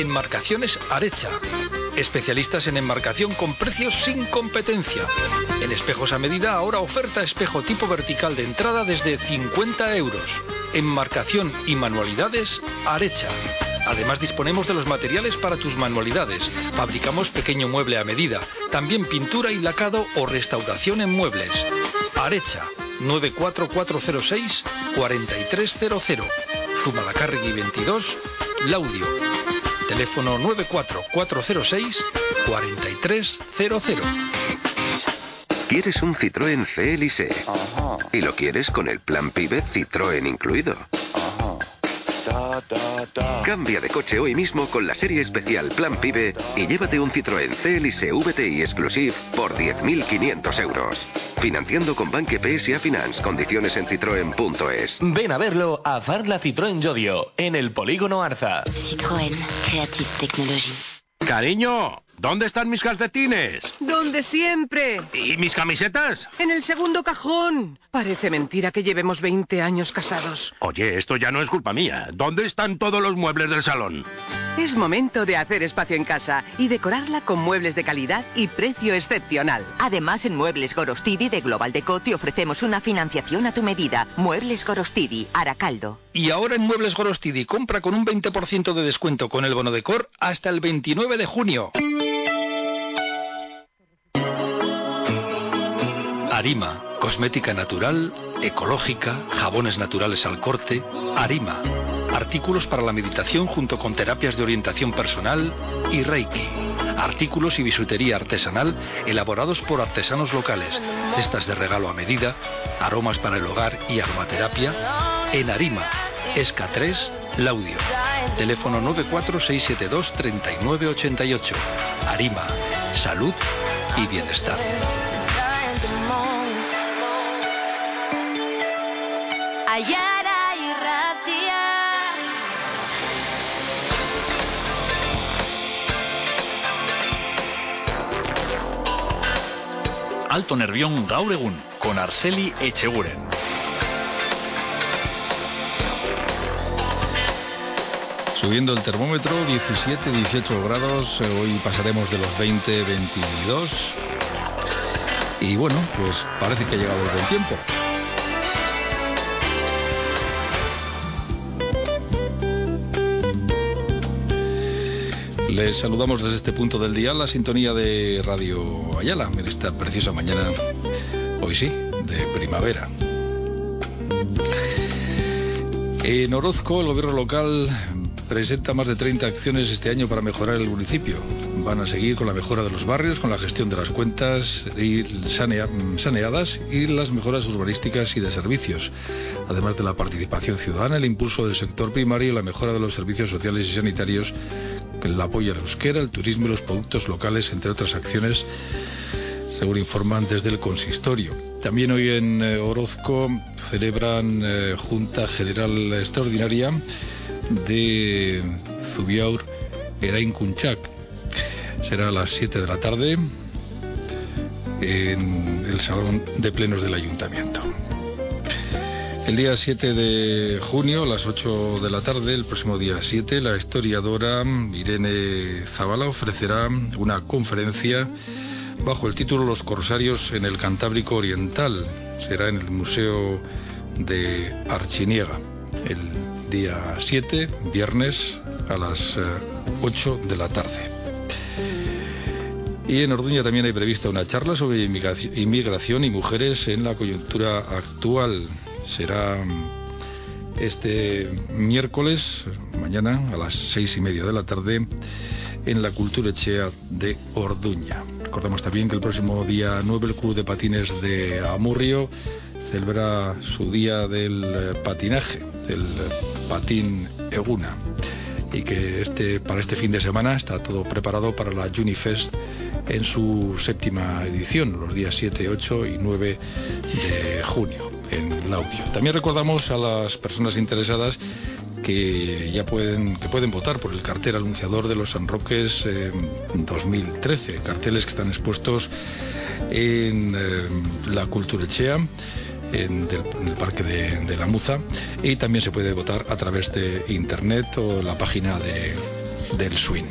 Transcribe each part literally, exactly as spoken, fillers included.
Enmarcaciones Arecha. Especialistas en enmarcación con precios sin competencia. En espejos a medida, ahora oferta espejo tipo vertical de entrada desde cincuenta euros. Enmarcación y manualidades Arecha. Además disponemos de los materiales para tus manualidades. Fabricamos pequeño mueble a medida. También pintura y lacado o restauración en muebles. Arecha, nueve cuatro cuatro cero seis, cuatro tres cero cero. Zumalacárregui veintidós, Laudio. Teléfono nueve cuatro cuatro cero seis, cuatro tres cero cero. ¿Quieres un Citroën C L S? Ajá. ¿Y lo quieres con el plan PYBE Citroën incluido? Ajá. Da, da, da. Cambia de coche hoy mismo con la serie especial Plan PYBE y llévate un Citroën C L S V T I Exclusive por diez mil quinientos euros. Financiando con Banque P S A Finance. Condiciones en citroen punto es. Ven a verlo a Farla Citroën Llodio, en el Polígono Arza. Citroën Creative Technology. Cariño, ¿dónde están mis calcetines? ¡Donde siempre! ¿Y mis camisetas? En el segundo cajón. Parece mentira que llevemos veinte años casados. Oye, esto ya no es culpa mía. ¿Dónde están todos los muebles del salón? Es momento de hacer espacio en casa y decorarla con muebles de calidad y precio excepcional. Además, en Muebles Gorostidi de Global Deco te ofrecemos una financiación a tu medida. Muebles Gorostidi, Aracaldo. Y ahora en Muebles Gorostidi, compra con un veinte por ciento de descuento con el bono decor hasta el veintinueve de junio. Arima, cosmética natural, ecológica, jabones naturales al corte. Arima, artículos para la meditación junto con terapias de orientación personal y Reiki. Artículos y bisutería artesanal elaborados por artesanos locales. Cestas de regalo a medida, aromas para el hogar y aromaterapia. En Arima, Esca tres, Laudio. Teléfono nueve cuatro seis siete dos, tres nueve ocho ocho. Arima, salud y bienestar. Ayara y Ratia. Alto Nervión gaur egun, con Arceli Echeguren. Subiendo el termómetro, diecisiete, dieciocho grados, hoy pasaremos de los veinte, veintidós. Y bueno, pues parece que ha llegado el buen tiempo. Les saludamos desde este punto del día, la sintonía de Radio Ayala, en esta preciosa mañana, hoy sí, de primavera. En Orozco, el gobierno local presenta más de treinta acciones este año para mejorar el municipio. Van a seguir con la mejora de los barrios, con la gestión de las cuentas y sanea, saneadas y las mejoras urbanísticas y de servicios, además de la participación ciudadana, el impulso del sector primario y la mejora de los servicios sociales y sanitarios, el apoyo al euskera, el turismo y los productos locales, entre otras acciones, según informan desde el consistorio. También hoy en eh, Orozco celebran eh, Junta General Extraordinaria de Zubiaur Erain Kunchak. Será a las siete de la tarde en el Salón de Plenos del Ayuntamiento. El día siete de junio, a las ocho de la tarde, el próximo día siete, la historiadora Irene Zabala ofrecerá una conferencia bajo el título Los corsarios en el Cantábrico Oriental. Será en el Museo de Archiniega, el día siete, viernes, a las ocho de la tarde. Y en Orduña también hay prevista una charla sobre inmigración y mujeres en la coyuntura actual. Será este miércoles, mañana, a las seis y media de la tarde, en la Kulturechea de Orduña. Recordamos también que el próximo día nueve el Club de Patines de Amurrio celebra su día del patinaje, del patín Eguna, y que este, para este fin de semana está todo preparado para la Junifest en su séptima edición, los días siete, ocho y nueve de junio. En Laudio. También recordamos a las personas interesadas que ya pueden, que pueden votar por el cartel anunciador de los San Roques eh, dos mil trece, carteles que están expuestos en eh, la Kulturechea, en, del, en el Parque de, de la Muza, y también se puede votar a través de internet o la página de, del swing.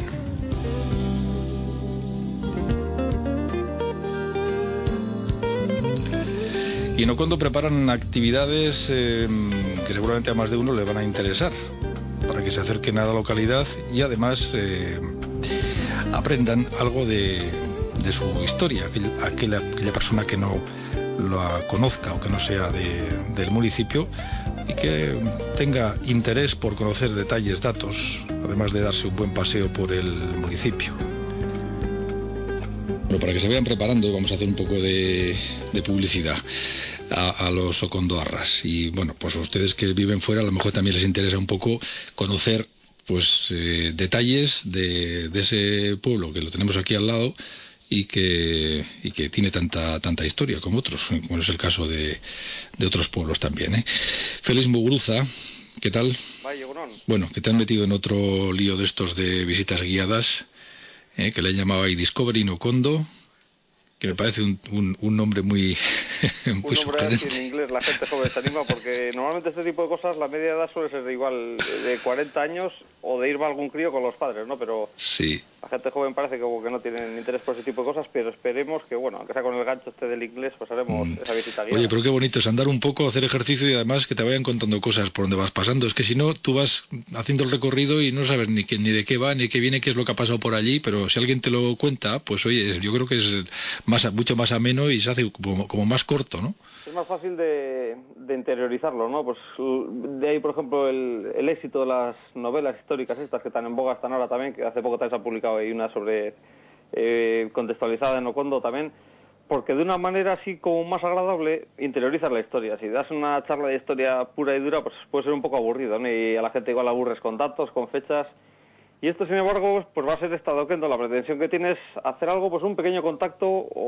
Y en Ocondo preparan actividades eh, que seguramente a más de uno le van a interesar, para que se acerquen a la localidad y además eh, aprendan algo de, de su historia, aquella, aquella, aquella persona que no la conozca o que no sea de, del municipio y que tenga interés por conocer detalles, datos, además de darse un buen paseo por el municipio. Bueno, para que se vayan preparando vamos a hacer un poco de, de publicidad a, a los ocondoarras. Y bueno, pues a ustedes que viven fuera a lo mejor también les interesa un poco conocer pues eh, detalles de, de ese pueblo que lo tenemos aquí al lado y que, y que tiene tanta tanta historia como otros, como es el caso de, de otros pueblos también, ¿eh? Félix Muguruza, ¿qué tal? Vaya, bueno, que te han metido en otro lío de estos de visitas guiadas, ¿eh? Que le han llamado ahí Discovery in Ocondo, que me parece un, un, un nombre muy, muy un nombre así en inglés, la gente joven se anima, porque normalmente este tipo de cosas, la media de edad suele ser de igual de cuarenta años o de ir a algún crío con los padres, ¿no? Pero sí, la gente joven parece que, que no tienen interés por ese tipo de cosas, pero esperemos que, bueno, aunque sea con el gancho este del inglés, pues haremos mm. esa visita guiada. Oye, pero qué bonito es andar un poco, hacer ejercicio y además que te vayan contando cosas por donde vas pasando. Es que si no, tú vas haciendo el recorrido y no sabes ni, que, ni de qué va, ni qué viene, qué es lo que ha pasado por allí, pero si alguien te lo cuenta, pues oye, yo creo que es más, mucho más ameno y se hace como, como más corto, ¿no? Es más fácil de, de interiorizarlo, ¿no? Pues de ahí, por ejemplo, el, el éxito de las novelas históricas estas que están en boga están ahora también, que hace poco también se ha publicado ahí una sobre eh, contextualizada en Ocondo también, porque de una manera así como más agradable interiorizas la historia. Si das una charla de historia pura y dura, pues puede ser un poco aburrido, ¿no? Y a la gente igual aburres con datos, con fechas. Y esto, sin embargo, pues va a ser esta Oquendo. La pretensión que tiene es hacer algo, pues un pequeño contacto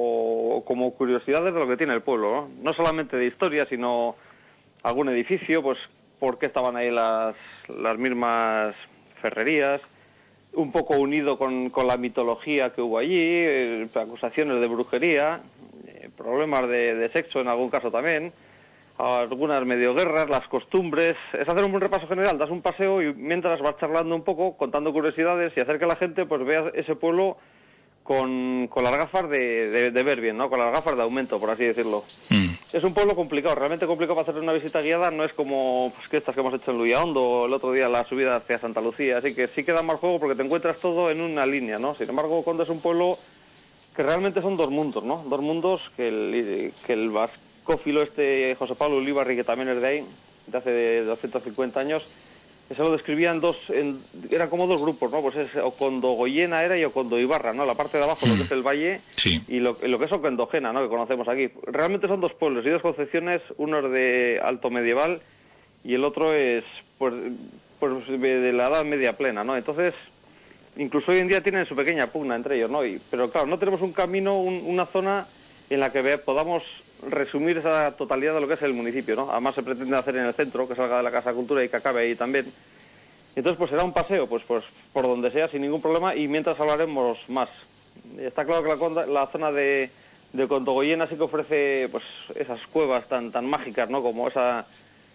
o como curiosidades de lo que tiene el pueblo, ¿no? No solamente de historia, sino algún edificio, pues por qué estaban ahí las, las mismas ferrerías, un poco unido con, con la mitología que hubo allí, eh, acusaciones de brujería, eh, problemas de, de sexo en algún caso también, algunas medio guerras, las costumbres. Es hacer un buen repaso general, das un paseo y mientras vas charlando un poco, contando curiosidades y hacer que la gente pues vea ese pueblo con, con las gafas de, de, de ver bien, ¿no? Con las gafas de aumento, por así decirlo. Mm. Es un pueblo complicado, realmente complicado para hacer una visita guiada, no es como pues, que estas que hemos hecho en Luyahondo o el otro día la subida hacia Santa Lucía, así que sí que da mal juego porque te encuentras todo en una línea, ¿no? Sin embargo, Ocondo es un pueblo que realmente son dos mundos, ¿no? Dos mundos que el, que el vascófilo este José Pablo Ulibarri, que también es de ahí, de hace doscientos cincuenta años, eso lo describían dos, en, eran como dos grupos, ¿no? Pues es Ocondo Goyena era y Ocondo Ibarra, ¿no? La parte de abajo, mm. lo que es el valle, sí. y lo, lo que es Ocondogena, ¿no? Que conocemos aquí. Realmente son dos pueblos y dos concepciones, uno es de alto medieval y el otro es, pues, pues de la edad media plena, ¿no? Entonces, incluso hoy en día tienen su pequeña pugna entre ellos, ¿no? Y, pero claro, no tenemos un camino, un, una zona en la que ve, podamos resumir esa totalidad de lo que es el municipio, ¿no? Además se pretende hacer en el centro, que salga de la Casa de Cultura y que acabe ahí también. Entonces pues será un paseo, pues pues por donde sea, sin ningún problema, y mientras hablaremos más. Está claro que la, la zona de, de Ocondo-Goyena sí que ofrece pues esas cuevas tan tan mágicas, ¿no? Como esa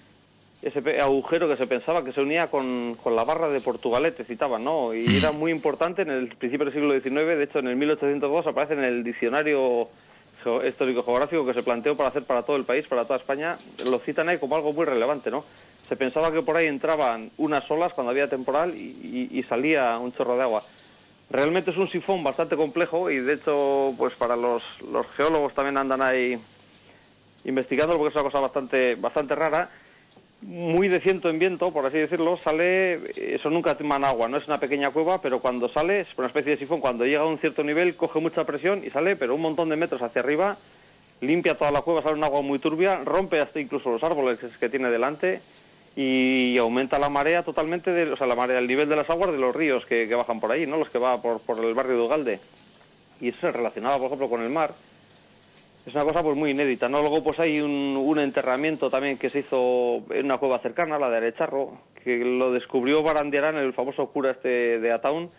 ese agujero que se pensaba que se unía con, con la barra de Portugalete, citaban, ¿no? Y era muy importante en el principio del siglo diecinueve, de hecho en el mil ochocientos dos aparece en el diccionario histórico-geográfico que se planteó para hacer para todo el país, para toda España, lo citan ahí como algo muy relevante, ¿no? Se pensaba que por ahí entraban unas olas cuando había temporal y, y, y salía un chorro de agua. Realmente es un sifón bastante complejo y de hecho, pues para los, los geólogos también andan ahí investigando porque es una cosa bastante, bastante rara. Muy de ciento en viento, por así decirlo, sale, eso nunca emana agua, no es una pequeña cueva, pero cuando sale, es una especie de sifón, cuando llega a un cierto nivel coge mucha presión y sale, pero un montón de metros hacia arriba, limpia toda la cueva, sale un agua muy turbia, rompe hasta incluso los árboles que tiene delante y aumenta la marea totalmente, de, o sea, la marea, el nivel de las aguas de los ríos que, que bajan por ahí, ¿no? Los que va por, por el barrio de Ugalde. Y eso se relacionaba, por ejemplo, con el mar. Es una cosa pues muy inédita, ¿no? Luego pues hay un, un enterramiento también que se hizo en una cueva cercana, la de Arecharro, que lo descubrió Barandiarán, el famoso cura este de Ataún,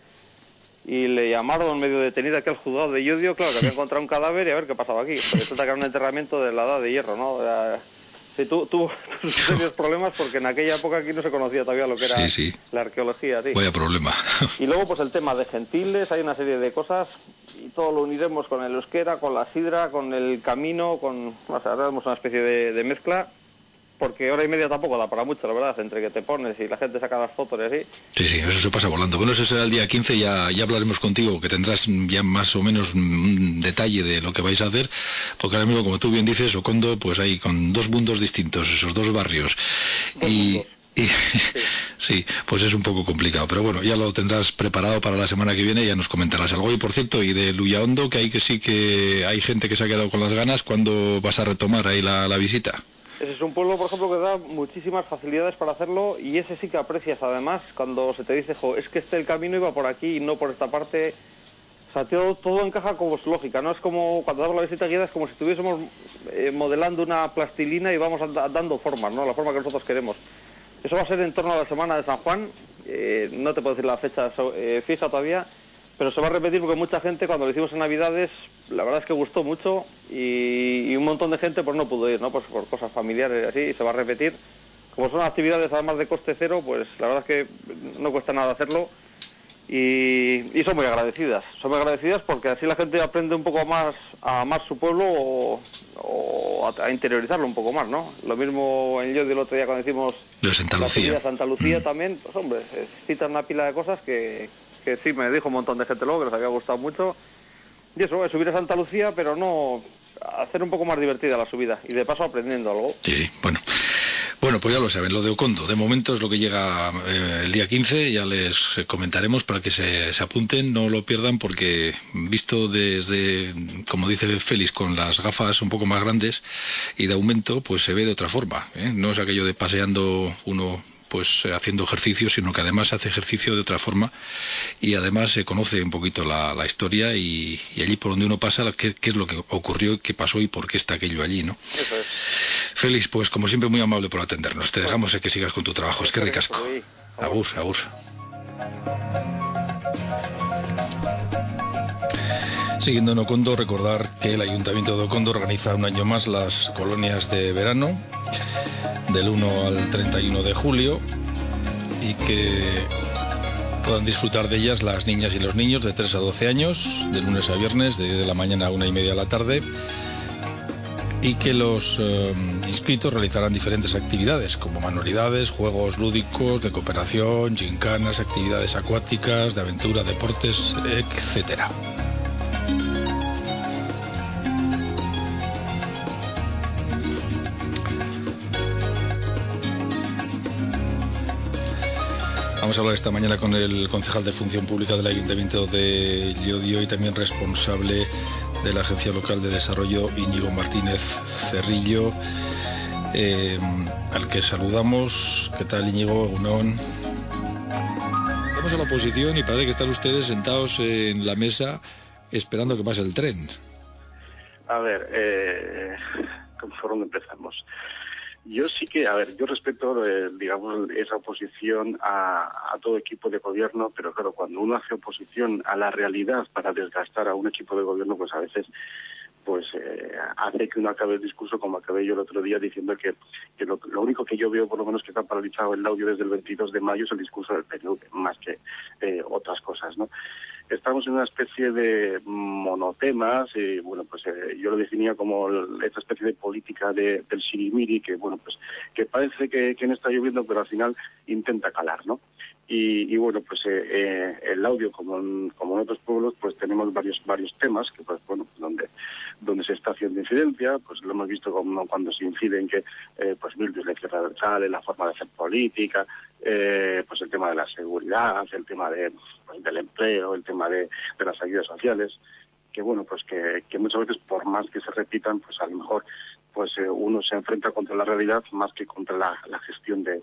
y le llamaron medio detenido aquí al juzgado de Llodio, claro, que había encontrado un cadáver y a ver qué pasaba aquí. Pero resulta que era un enterramiento de la edad de hierro, ¿no? Era, Sí, tuvo tu, tu, serios problemas porque en aquella época aquí no se conocía todavía lo que era sí, sí. la arqueología. Sí. Vaya problema. Y luego pues el tema de gentiles, hay una serie de cosas y todo lo uniremos con el euskera, con la sidra, con el camino, con... O sea, haremos una especie de, de mezcla, porque hora y media tampoco da para mucho, la verdad, entre que te pones y la gente saca las fotos y así. Sí, sí, eso se pasa volando. Bueno, eso será el día quince, ya, ya hablaremos contigo, que tendrás ya más o menos un detalle de lo que vais a hacer, porque ahora mismo, como tú bien dices, Okondo, pues hay con dos mundos distintos, esos dos barrios. Dos y... mundos. Y, sí. sí, pues es un poco complicado, pero bueno, ya lo tendrás preparado para la semana que viene, ya nos comentarás algo. Y por cierto, y de Luyaondo, que hay que sí que hay gente que se ha quedado con las ganas, ¿cuándo vas a retomar ahí la, la visita? Ese es un pueblo, por ejemplo, que da muchísimas facilidades para hacerlo, y ese sí que aprecias además cuando se te dice, jo, es que este el camino iba por aquí y no por esta parte. O sea, todo, todo encaja como su lógica, ¿no? Es como cuando damos la visita guiada, es como si estuviésemos eh, modelando una plastilina y vamos a, dando formas, ¿no? La forma que nosotros queremos. Eso va a ser en torno a la semana de San Juan, eh, no te puedo decir la fecha eh, fija todavía, pero se va a repetir porque mucha gente, cuando lo hicimos en Navidades, la verdad es que gustó mucho, y, y un montón de gente pues no pudo ir, ¿no? Pues por cosas familiares y así, y se va a repetir. Como son actividades además de coste cero, pues la verdad es que no cuesta nada hacerlo, y, y son muy agradecidas, son muy agradecidas porque así la gente aprende un poco más a amar su pueblo o, o a, a interiorizarlo un poco más, ¿no? Lo mismo en Llodio el otro día cuando hicimos de Santa Lucía, la Santa Lucía mm. también, pues hombre, citan una pila de cosas que, que sí me dijo un montón de gente luego que les había gustado mucho, y eso, es subir a Santa Lucía, pero no, hacer un poco más divertida la subida y de paso aprendiendo algo. Sí, sí, bueno. Bueno, pues ya lo saben, lo de Okondo, de momento es lo que llega eh, el día quince, ya les comentaremos para que se, se apunten, no lo pierdan, porque visto desde, como dice Félix, con las gafas un poco más grandes y de aumento, pues se ve de otra forma, ¿eh? No es aquello de paseando uno pues haciendo ejercicio, sino que además hace ejercicio de otra forma, y además se conoce un poquito la, la historia y, y allí por donde uno pasa, qué, qué es lo que ocurrió, qué pasó y por qué está aquello allí, ¿no? Eso es. Félix, pues como siempre muy amable por atendernos, te dejamos eh, que sigas con tu trabajo, es que ricasco. Agur, agur. Siguiendo en Okondo, recordar que el Ayuntamiento de Okondo organiza un año más las colonias de verano del uno al treinta y uno de julio, y que puedan disfrutar de ellas las niñas y los niños de tres a doce años, de lunes a viernes, de diez de la mañana a una y media de la tarde, y que los eh, inscritos realizarán diferentes actividades como manualidades, juegos lúdicos, de cooperación, gincanas, actividades acuáticas, de aventura, deportes, etcétera. Vamos a hablar esta mañana con el concejal de Función Pública del Ayuntamiento de Llodio y también responsable de la Agencia Local de Desarrollo, Íñigo Martínez Cerrillo, eh, al que saludamos. ¿Qué tal, Íñigo? Unón. Vamos a la oposición y parece que están ustedes sentados en la mesa esperando que pase el tren. A ver, eh, ¿por dónde empezamos? Yo sí que, a ver, yo respeto, eh, digamos, esa oposición a, a todo equipo de gobierno, pero claro, cuando uno hace oposición a la realidad para desgastar a un equipo de gobierno, pues a veces pues eh, hace que uno acabe el discurso como acabé yo el otro día diciendo que, que lo, lo único que yo veo, por lo menos, que está paralizado el audio desde el veintidós de mayo es el discurso del P N V, más que eh, otras cosas, ¿no? Estamos en una especie de monotemas, y bueno, pues eh, yo lo definía como esta especie de política de, del sirimiri, que bueno, pues que parece que, que no está lloviendo, pero al final intenta calar, ¿no? Y, y bueno, pues eh, eh, el audio, como en, como en otros pueblos, pues tenemos varios varios temas que, pues bueno, donde donde se está haciendo incidencia, pues lo hemos visto como cuando se incide en que eh, pues Bildu es la izquierda abertzale, la forma de hacer política, eh, pues el tema de la seguridad, el tema de pues, del empleo, el tema de, de las ayudas sociales, que bueno, pues que, que muchas veces por más que se repitan, pues a lo mejor pues eh, uno se enfrenta contra la realidad más que contra la, la gestión de,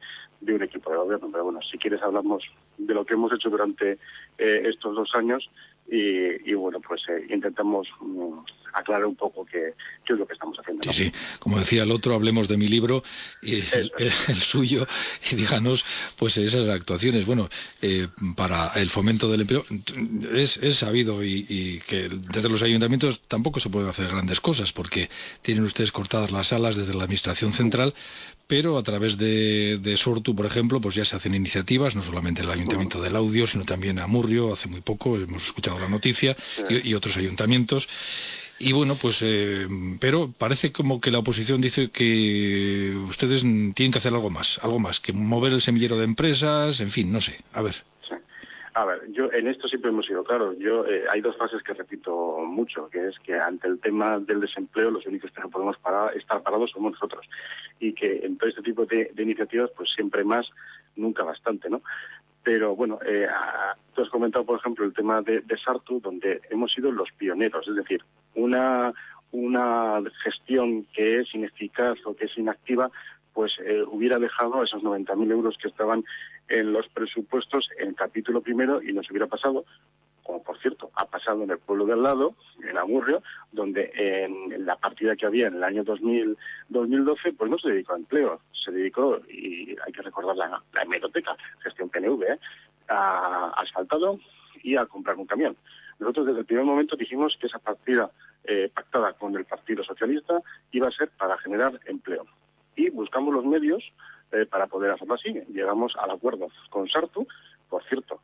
de un equipo de gobierno. Pero bueno, si quieres hablamos de lo que hemos hecho durante eh, estos dos años y, y bueno, pues eh, intentamos um, aclarar un poco qué, qué es lo que estamos haciendo, ¿no? Sí, sí, como decía el otro, hablemos de mi libro y el, el, el suyo y díganos pues esas actuaciones. Bueno, eh, para el fomento del empleo es, es sabido y, y que desde los ayuntamientos tampoco se pueden hacer grandes cosas porque tienen ustedes cortadas las alas desde la administración central, pero a través de, de Sortu, por ejemplo, pues ya se hacen iniciativas, no solamente el Ayuntamiento del Laudio, sino también Amurrio, hace muy poco hemos escuchado la noticia, y, y otros ayuntamientos. Y bueno, pues, eh, pero parece como que la oposición dice que ustedes tienen que hacer algo más, algo más, que mover el semillero de empresas, en fin, no sé, a ver. Sí. A ver, yo en esto siempre hemos sido claros. Yo eh, hay dos frases que repito mucho, que es que ante el tema del desempleo los únicos que no podemos parar, estar parados somos nosotros. Y que en todo este tipo de, de iniciativas, pues siempre más, nunca bastante, ¿no? Pero bueno, eh, a, tú has comentado, por ejemplo, el tema de, de Sartu, donde hemos sido los pioneros, es decir, una, una gestión que es ineficaz o que es inactiva, pues eh, hubiera dejado esos noventa mil euros que estaban en los presupuestos en el capítulo primero y nos hubiera pasado, como por cierto ha pasado en el pueblo de al lado, en Amurrio, donde en, en la partida que había en el año dos mil, dos mil doce, pues no se dedicó a empleo, se dedicó, y hay que recordar la, la hemeroteca, gestión P N V, ¿eh? a asfaltado y a comprar un camión. Nosotros desde el primer momento dijimos que esa partida eh, pactada con el Partido Socialista iba a ser para generar empleo. Y buscamos los medios eh, para poder hacerlo así. Llegamos al acuerdo con Sartu, por cierto,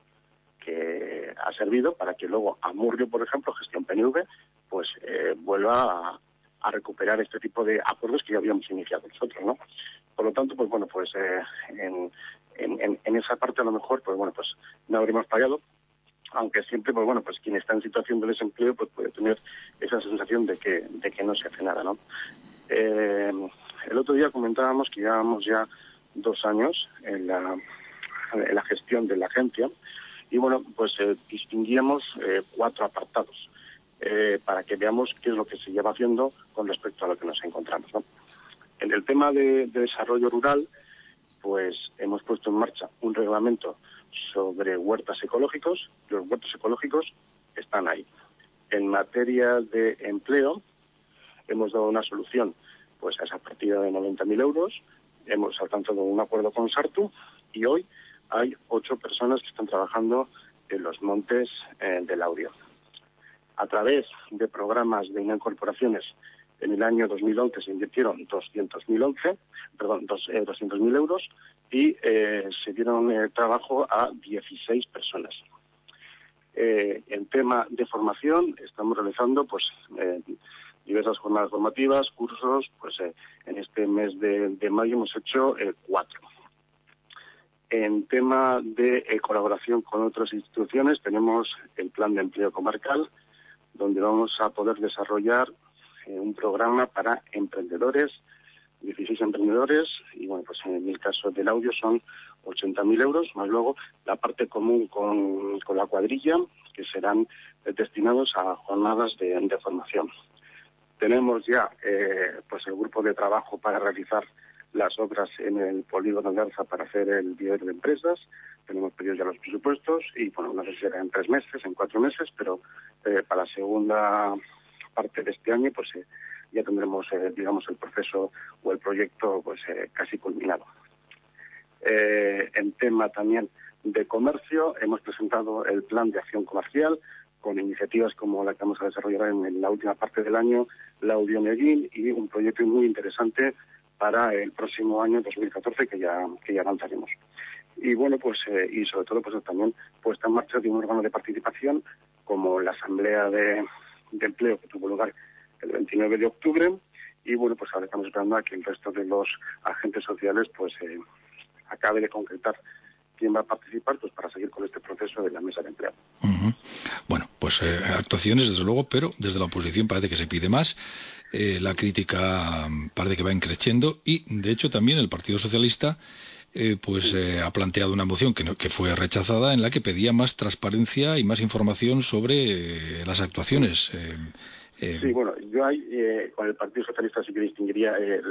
que ha servido para que luego Amurrio, por ejemplo, gestión P N V, pues eh, vuelva a, a recuperar este tipo de acuerdos que ya habíamos iniciado nosotros, ¿no? Por lo tanto, pues bueno, pues eh, en, en, en esa parte a lo mejor, pues bueno, pues no habríamos fallado, aunque siempre, pues bueno, pues quien está en situación de desempleo, pues puede tener esa sensación de que, de que no se hace nada, ¿no? Eh, el otro día comentábamos que llevábamos ya dos años en la, en la gestión de la agencia y bueno, pues eh, distinguíamos eh, cuatro apartados eh, para que veamos qué es lo que se lleva haciendo con respecto a lo que nos encontramos, ¿no? En el tema de, de desarrollo rural, pues hemos puesto en marcha un reglamento sobre huertas ecológicos. Los huertos ecológicos están ahí. En materia de empleo, hemos dado una solución pues a esa partida de noventa mil euros. Hemos alcanzado un acuerdo con Sartu y hoy hay ocho personas que están trabajando en los montes eh, del Laudio. A través de programas de incorporaciones, en el año dos mil once se invirtieron doscientos mil once, perdón, dos, eh, doscientos mil euros y eh, se dieron eh, trabajo a dieciséis personas. Eh, en tema de formación estamos realizando pues eh, diversas jornadas formativas, cursos, pues eh, en este mes de, de mayo hemos hecho eh, cuatro. En tema de eh, colaboración con otras instituciones tenemos el plan de empleo comarcal, donde vamos a poder desarrollar eh, un programa para emprendedores, dieciséis emprendedores, y bueno, pues en el caso del Laudio son ochenta mil euros, más luego la parte común con, con la cuadrilla, que serán eh, destinados a jornadas de, de formación. Tenemos ya eh, pues el grupo de trabajo para realizar las obras en el polígono de Arza para hacer el diario de empresas. Tenemos pedidos ya los presupuestos y, bueno, no sé si será en tres meses, en cuatro meses, pero eh, para la segunda parte de este año, pues eh, ya tendremos, eh, digamos, el proceso o el proyecto pues eh, casi culminado. Eh, en tema también de comercio, hemos presentado el plan de acción comercial con iniciativas como la que vamos a desarrollar en, en la última parte del año, Laudio Medellín, y un proyecto muy interesante para el próximo año dos mil catorce que ya que ya lanzaremos. Y bueno, pues eh, y sobre todo pues también puesta en marcha de un órgano de participación como la Asamblea de, de Empleo que tuvo lugar el veintinueve de octubre, y bueno, pues ahora estamos esperando a que el resto de los agentes sociales pues eh, acabe de concretar quién va a participar pues para seguir con este proceso de la mesa de empleo. Uh-huh. Bueno, pues eh, actuaciones desde luego, pero desde la oposición parece que se pide más. Eh, la crítica parece que va increciendo y de hecho también el Partido Socialista eh, pues eh, ha planteado una moción que, no, que fue rechazada en la que pedía más transparencia y más información sobre eh, las actuaciones. Eh, eh... Sí, bueno, yo ahí eh, con el Partido Socialista sí que distinguiría eh, el,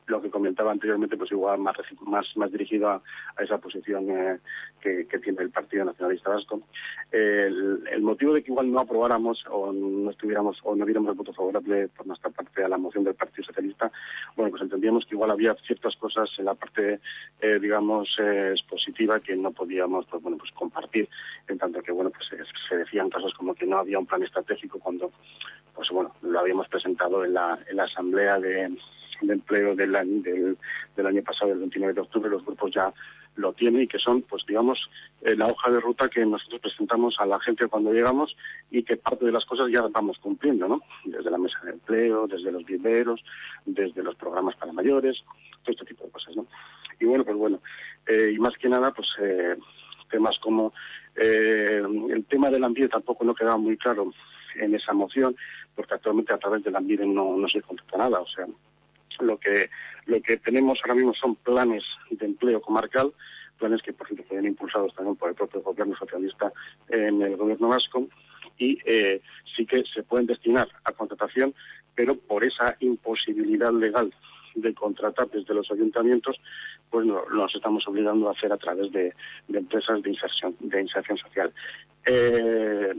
lo que comentaba anteriormente, pues igual más más, más dirigido a, a esa posición eh, que, que tiene el Partido Nacionalista Vasco. El, el motivo de que igual no aprobáramos o no estuviéramos o no diéramos el voto favorable por nuestra parte a la moción del Partido Socialista, bueno, pues entendíamos que igual había ciertas cosas en la parte, eh, digamos, eh, expositiva que no podíamos, pues bueno, pues compartir, en tanto que, bueno, pues se, se decían cosas como que no había un plan estratégico cuando, pues bueno, lo habíamos presentado en la, en la asamblea de de empleo del año, del, del año pasado, el veintinueve de octubre, los grupos ya lo tienen y que son, pues digamos, eh, la hoja de ruta que nosotros presentamos a la gente cuando llegamos y que parte de las cosas ya vamos cumpliendo, ¿no? Desde la mesa de empleo, desde los viveros, desde los programas para mayores, todo este tipo de cosas, ¿no? Y bueno, pues bueno, eh, y más que nada, pues eh, temas como eh, el tema del Lanbide tampoco no quedaba muy claro en esa moción, porque actualmente a través del Lanbide no, no se contrata nada, o sea, Lo que lo que tenemos ahora mismo son planes de empleo comarcal, planes que por cierto fueron impulsados también por el propio gobierno socialista en el gobierno vasco, y eh, sí que se pueden destinar a contratación, pero por esa imposibilidad legal de contratar desde los ayuntamientos, pues no, nos estamos obligando a hacer a través de, de empresas de inserción, de inserción social. Eh,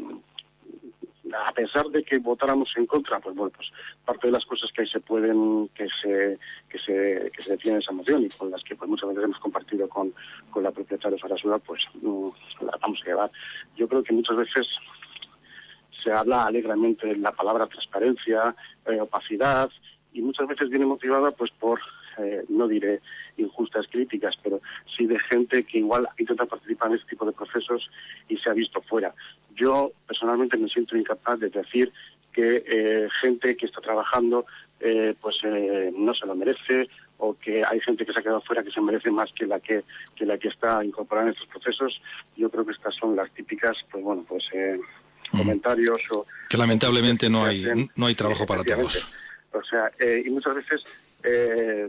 A pesar de que votáramos en contra, pues bueno, pues parte de las cosas que ahí se pueden, que se, que se, que se deciden en esa moción y con las que pues muchas veces hemos compartido con, con la propietaria Sarasura, pues no, la vamos a llevar. Yo creo que muchas veces se habla alegremente de la palabra transparencia, eh, opacidad, y muchas veces viene motivada pues por, eh, no diré injustas críticas, pero sí de gente que igual intenta participar en este tipo de procesos y se ha visto fuera. Yo personalmente me siento incapaz de decir que eh, gente que está trabajando eh, pues eh, no se lo merece, o que hay gente que se ha quedado fuera que se merece más que la que, que la que está incorporada en estos procesos. Yo creo que estas son las típicas, pues bueno, pues eh, mm. comentarios o que lamentablemente no hay no hay trabajo para todos. O sea, eh, y muchas veces eh,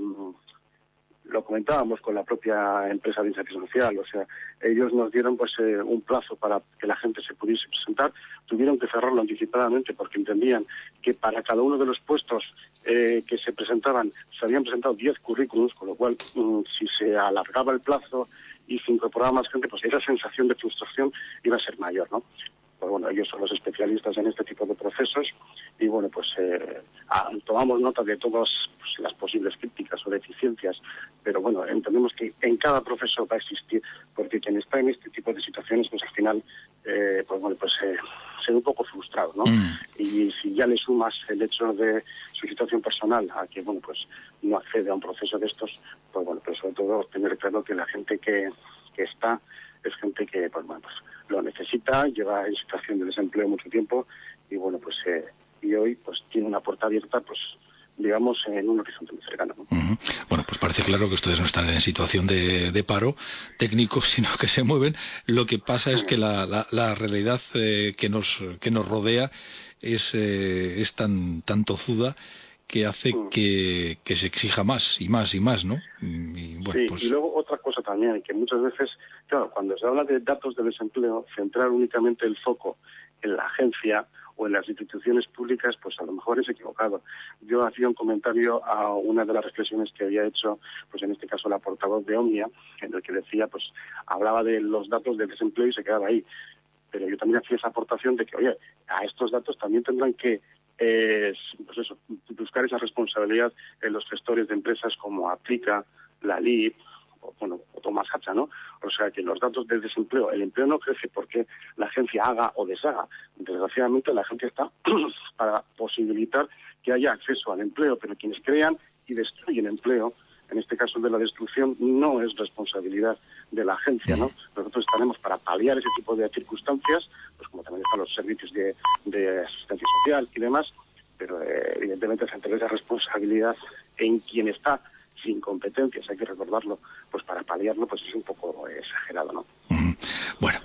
lo comentábamos con la propia empresa de inserción social, o sea, ellos nos dieron pues eh, un plazo para que la gente se pudiese presentar, tuvieron que cerrarlo anticipadamente porque entendían que para cada uno de los puestos eh, que se presentaban se habían presentado diez currículums, con lo cual mm, si se alargaba el plazo y se incorporaba más gente, pues esa sensación de frustración iba a ser mayor, ¿no? Pues bueno, ellos son los especialistas en este tipo de procesos y bueno, pues eh, ah, tomamos nota de todas pues, las posibles críticas o deficiencias, pero bueno, entendemos que en cada proceso va a existir, porque quien está en este tipo de situaciones, pues al final, eh, pues bueno, pues eh, se ve un poco frustrado, ¿no? Mm. Y si ya le sumas el hecho de su situación personal a que, bueno, pues no accede a un proceso de estos, pues bueno, pues sobre todo tener claro que la gente que, que está es gente que, pues bueno, pues lo necesita, lleva en situación de desempleo mucho tiempo y bueno, pues eh, y hoy pues tiene una puerta abierta, pues digamos, en un horizonte muy cercano, ¿no? Uh-huh. Bueno, pues parece claro que ustedes no están en situación de, de paro técnico, sino que se mueven. Lo que pasa es que la, la, la realidad eh, que nos que nos rodea es, eh, es tan, tan tozuda que hace uh-huh. que, que se exija más y más y más, ¿no? Y, bueno, sí, pues... y luego otra cosa también, que muchas veces, claro, cuando se habla de datos de desempleo, centrar únicamente el foco en la agencia o en las instituciones públicas, pues a lo mejor es equivocado. Yo hacía un comentario a una de las reflexiones que había hecho, pues en este caso la portavoz de Omnia, en el que decía, pues hablaba de los datos del desempleo y se quedaba ahí. Pero yo también hacía esa aportación de que, oye, a estos datos también tendrán que eh, pues eso, buscar esa responsabilidad en los gestores de empresas como Aplica, la L I P, o, bueno, o Tomás Hacha, ¿no? O sea, que los datos del desempleo, el empleo no crece porque la agencia haga o deshaga. Desgraciadamente la agencia está para posibilitar que haya acceso al empleo, pero quienes crean y destruyen empleo, en este caso de la destrucción, no es responsabilidad de la agencia, ¿no? Nosotros estaremos para paliar ese tipo de circunstancias, pues como también están los servicios de, de asistencia social y demás, pero eh, evidentemente centrar esa responsabilidad en quien está sin competencias, hay que recordarlo, pues para paliarlo, pues es un poco exagerado, ¿no? Mm, bueno,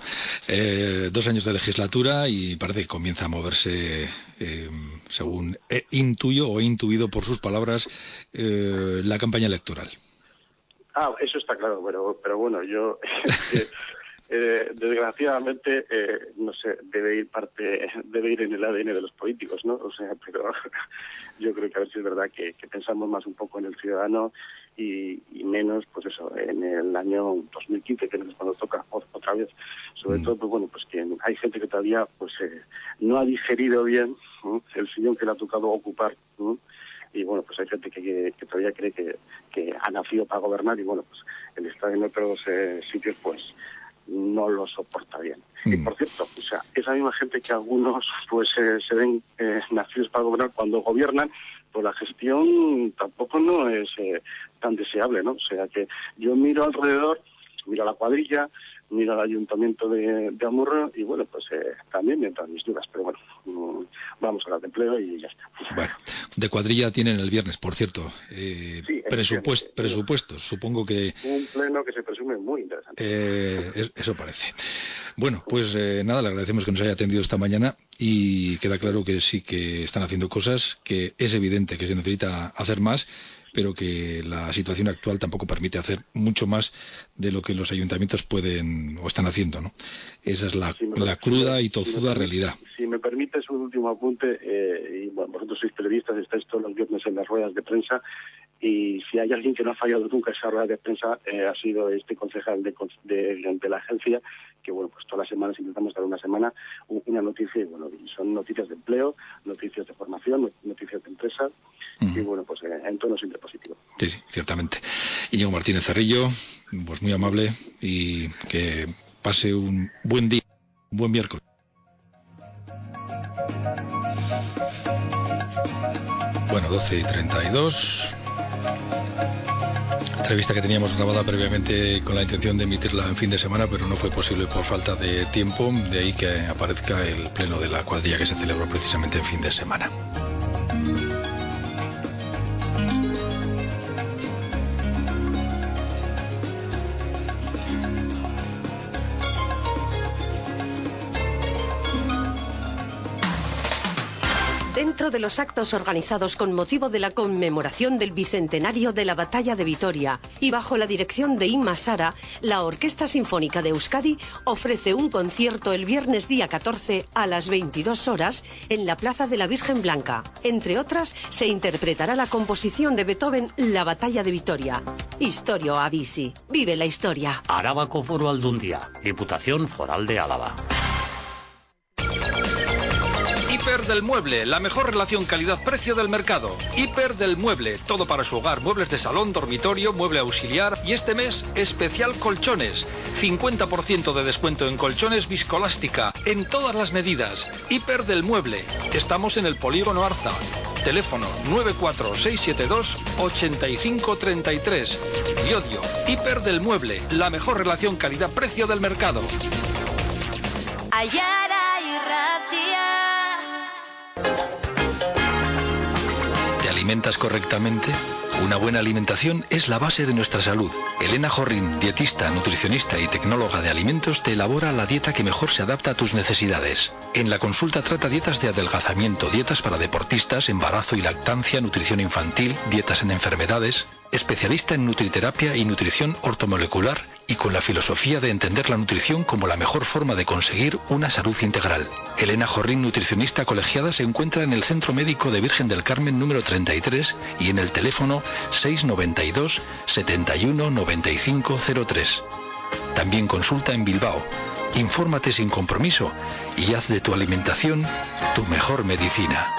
eh, dos años de legislatura y parece que comienza a moverse, eh, según eh, intuyo o he intuido por sus palabras, eh, la campaña electoral. Ah, eso está claro, pero pero bueno, yo eh, desgraciadamente, eh, no sé, debe ir parte, debe ir en el A D N de los políticos, ¿no? O sea, pero yo creo que a ver si es verdad que, que pensamos más un poco en el ciudadano y, y menos, pues eso, en el año dos mil quince, que es cuando toca otra vez. Sobre mm. todo, pues bueno, pues que hay gente que todavía, pues, eh, no ha digerido bien ¿no? el sillón que le ha tocado ocupar, ¿no? Y bueno, pues hay gente que, que, que todavía cree que, que ha nacido para gobernar y bueno, pues el estar en otros eh, sitios, pues no lo soporta bien. Mm. Y por cierto, o sea, esa misma gente que algunos pues eh, se ven eh, nacidos para gobernar, cuando gobiernan, pues la gestión tampoco no es eh, tan deseable, ¿no? O sea que yo miro alrededor, miro a la cuadrilla, miro al ayuntamiento de, de Amurrio y bueno, pues eh, también me entran mis dudas, pero bueno, mmm, vamos a hablar de empleo y ya está. Bueno, de cuadrilla tienen el viernes, por cierto, eh, sí, presupuest, presupuestos, supongo que... Un pleno que se presume muy interesante. Eh, eso parece. Bueno, pues eh, nada, le agradecemos que nos haya atendido esta mañana y queda claro que sí que están haciendo cosas, que es evidente que se necesita hacer más, pero que la situación actual tampoco permite hacer mucho más de lo que los ayuntamientos pueden o están haciendo, ¿no? Esa es la, si me, la cruda si me, y tozuda si realidad. Si me permites un último apunte, eh, y bueno, vosotros sois periodistas, estáis todos los viernes en las ruedas de prensa, y si hay alguien que no ha fallado nunca esa rueda de prensa, eh, ha sido este concejal de, de, de la agencia, que bueno, pues todas las semanas intentamos dar una semana una noticia, y bueno, son noticias de empleo, noticias de formación, noticias de empresa, uh-huh. y bueno, pues eh, en tono siempre positivo. Sí, sí, ciertamente. Íñigo Martínez Cerrillo, pues muy amable y que pase un buen día, un buen miércoles. Bueno, doce y treinta y dos. Entrevista que teníamos grabada previamente con la intención de emitirla en fin de semana, pero no fue posible por falta de tiempo, de ahí que aparezca el pleno de la cuadrilla que se celebró precisamente en fin de semana. Dentro de los actos organizados con motivo de la conmemoración del bicentenario de la Batalla de Vitoria y bajo la dirección de Inma Sara, la Orquesta Sinfónica de Euskadi ofrece un concierto el viernes día catorce a las veintidós horas en la Plaza de la Virgen Blanca. Entre otras, se interpretará la composición de Beethoven La Batalla de Vitoria. Historio Avisi. Vive la historia. Arabako Foru Aldundia, Diputación Foral de Álava. Hiper del Mueble, la mejor relación calidad-precio del mercado. Hiper del Mueble, todo para su hogar, muebles de salón, dormitorio, mueble auxiliar y este mes, especial colchones. cincuenta por ciento de descuento en colchones viscolástica, en todas las medidas. Hiper del Mueble, estamos en el Polígono Arza. Teléfono nueve cuatro seis siete dos ocho cinco tres tres. Llodio, Hiper del Mueble, la mejor relación calidad-precio del mercado. Ayara y Ratia. ¿Te alimentas correctamente? Una buena alimentación es la base de nuestra salud. Elena Jorrín, dietista, nutricionista y tecnóloga de alimentos, te elabora la dieta que mejor se adapta a tus necesidades. En la consulta trata dietas de adelgazamiento, dietas para deportistas, embarazo y lactancia, nutrición infantil, dietas en enfermedades. Especialista en nutriterapia y nutrición ortomolecular y con la filosofía de entender la nutrición como la mejor forma de conseguir una salud integral. Elena Jorrín, nutricionista colegiada, se encuentra en el Centro Médico de Virgen del Carmen número treinta y tres y en el teléfono seis noventa y dos setenta y uno noventa y cinco cero tres. También consulta en Bilbao. Infórmate sin compromiso y haz de tu alimentación tu mejor medicina.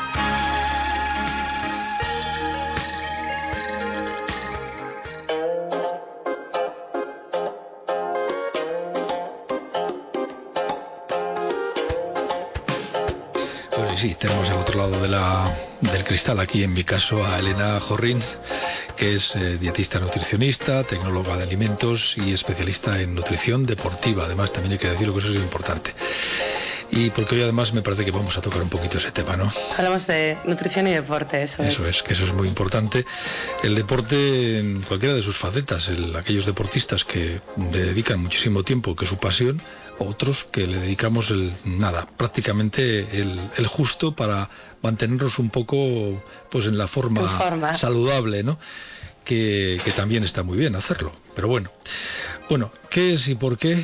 Sí, tenemos al otro lado de la, del cristal, aquí en mi caso, a Elena Jorrín, que es eh, dietista nutricionista, tecnóloga de alimentos y especialista en nutrición deportiva. Además, también hay que decirlo que eso es importante. Y porque hoy además me parece que vamos a tocar un poquito ese tema, ¿no? Hablamos de nutrición y deporte, eso, eso es. Eso es, que eso es muy importante. El deporte en cualquiera de sus facetas, el, aquellos deportistas que le dedican muchísimo tiempo, que es su pasión, otros que le dedicamos el nada, prácticamente el, el justo para mantenernos un poco pues en la forma, forma. saludable, ¿no? Que, que también está muy bien hacerlo. Pero bueno, bueno, ¿qué es y por qué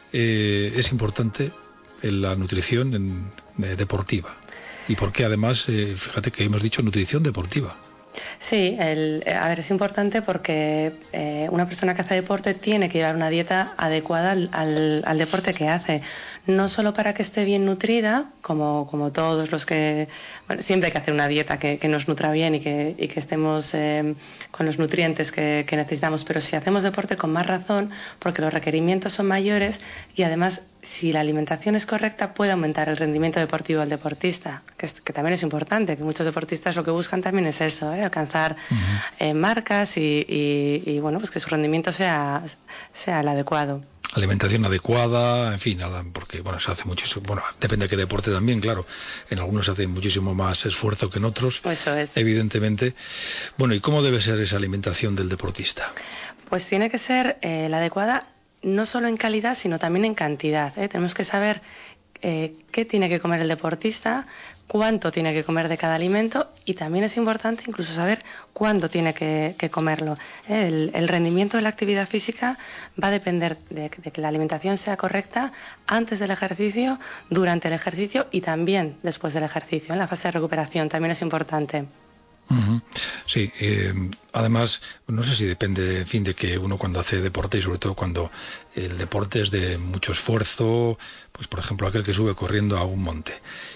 eh, es importante en la nutrición en, eh, deportiva? Y por qué además, eh, fíjate que hemos dicho nutrición deportiva. Sí, el, a ver, es importante porque eh, una persona que hace deporte tiene que llevar una dieta adecuada al, al, al deporte que hace. No solo para que esté bien nutrida, como, como todos los que... Bueno, siempre hay que hacer una dieta que, que nos nutra bien y que, y que estemos eh, con los nutrientes que, que necesitamos, pero si hacemos deporte con más razón, porque los requerimientos son mayores y además si la alimentación es correcta puede aumentar el rendimiento deportivo del deportista, que, es, que también es importante, que muchos deportistas lo que buscan también es eso, ¿eh? alcanzar uh-huh. eh, marcas y, y, y bueno, pues que su rendimiento sea, sea el adecuado. Alimentación adecuada, en fin, porque bueno, se hace muchísimo, bueno, depende de qué deporte también, claro, en algunos se hace muchísimo más esfuerzo que en otros, eso es. Evidentemente. Bueno, ¿y cómo debe ser esa alimentación del deportista? Pues tiene que ser eh, la adecuada no solo en calidad, sino también en cantidad, ¿eh? Tenemos que saber eh, qué tiene que comer el deportista, cuánto tiene que comer de cada alimento y también es importante incluso saber cuándo tiene que, que comerlo. El, el rendimiento de la actividad física va a depender de, de que la alimentación sea correcta antes del ejercicio, durante el ejercicio y también después del ejercicio. En la fase de recuperación también es importante. Uh-huh. Sí, eh, además, no sé si depende, en fin, de que uno cuando hace deporte y sobre todo cuando el deporte es de mucho esfuerzo, pues por ejemplo aquel que sube corriendo a un monte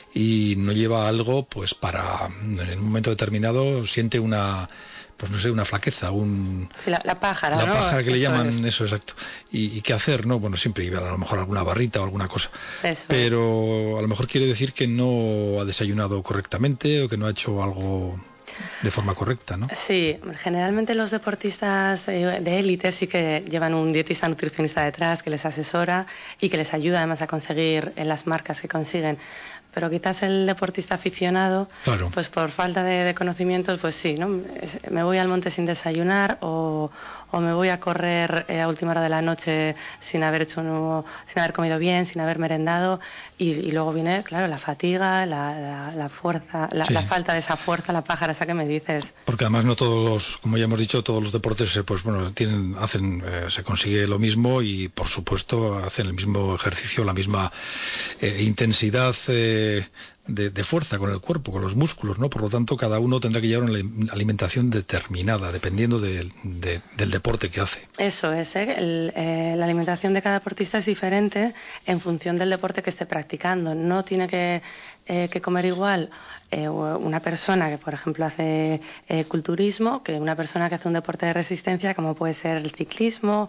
y no lleva algo, pues para, en un momento determinado siente una, pues no sé, una flaqueza, un... Sí, la, la pájara, La ¿no? pájara que eso le llaman, es. eso, exacto. ¿Y, ¿Y qué hacer, no? Bueno, siempre llevar a lo mejor alguna barrita o alguna cosa. Eso Pero es. A lo mejor quiere decir que no ha desayunado correctamente o que no ha hecho algo de forma correcta, ¿no? Sí, generalmente los deportistas de élite sí que llevan un dietista nutricionista detrás que les asesora y que les ayuda además a conseguir las marcas que consiguen. Pero quizás el deportista aficionado, claro. pues por falta de, de conocimientos, pues sí, ¿no? Me voy al monte sin desayunar o, o me voy a correr a última hora de la noche sin haber hecho uno, sin haber comido bien, sin haber merendado y, y luego viene, claro, la fatiga, la, la, la fuerza, la, sí. la falta de esa fuerza, la pájara esa que me dices. Porque además no todos los, como ya hemos dicho, todos los deportes, pues bueno, tienen, hacen, eh, se consigue lo mismo y por supuesto hacen el mismo ejercicio, la misma eh, intensidad. Eh, De, de fuerza con el cuerpo, con los músculos, ¿no? Por lo tanto, cada uno tendrá que llevar una alimentación determinada, dependiendo de, de, del deporte que hace. Eso es, ¿eh? El, eh, la alimentación de cada deportista es diferente en función del deporte que esté practicando. No tiene que, eh, que comer igual eh, una persona que, por ejemplo, hace eh, culturismo que una persona que hace un deporte de resistencia, como puede ser el ciclismo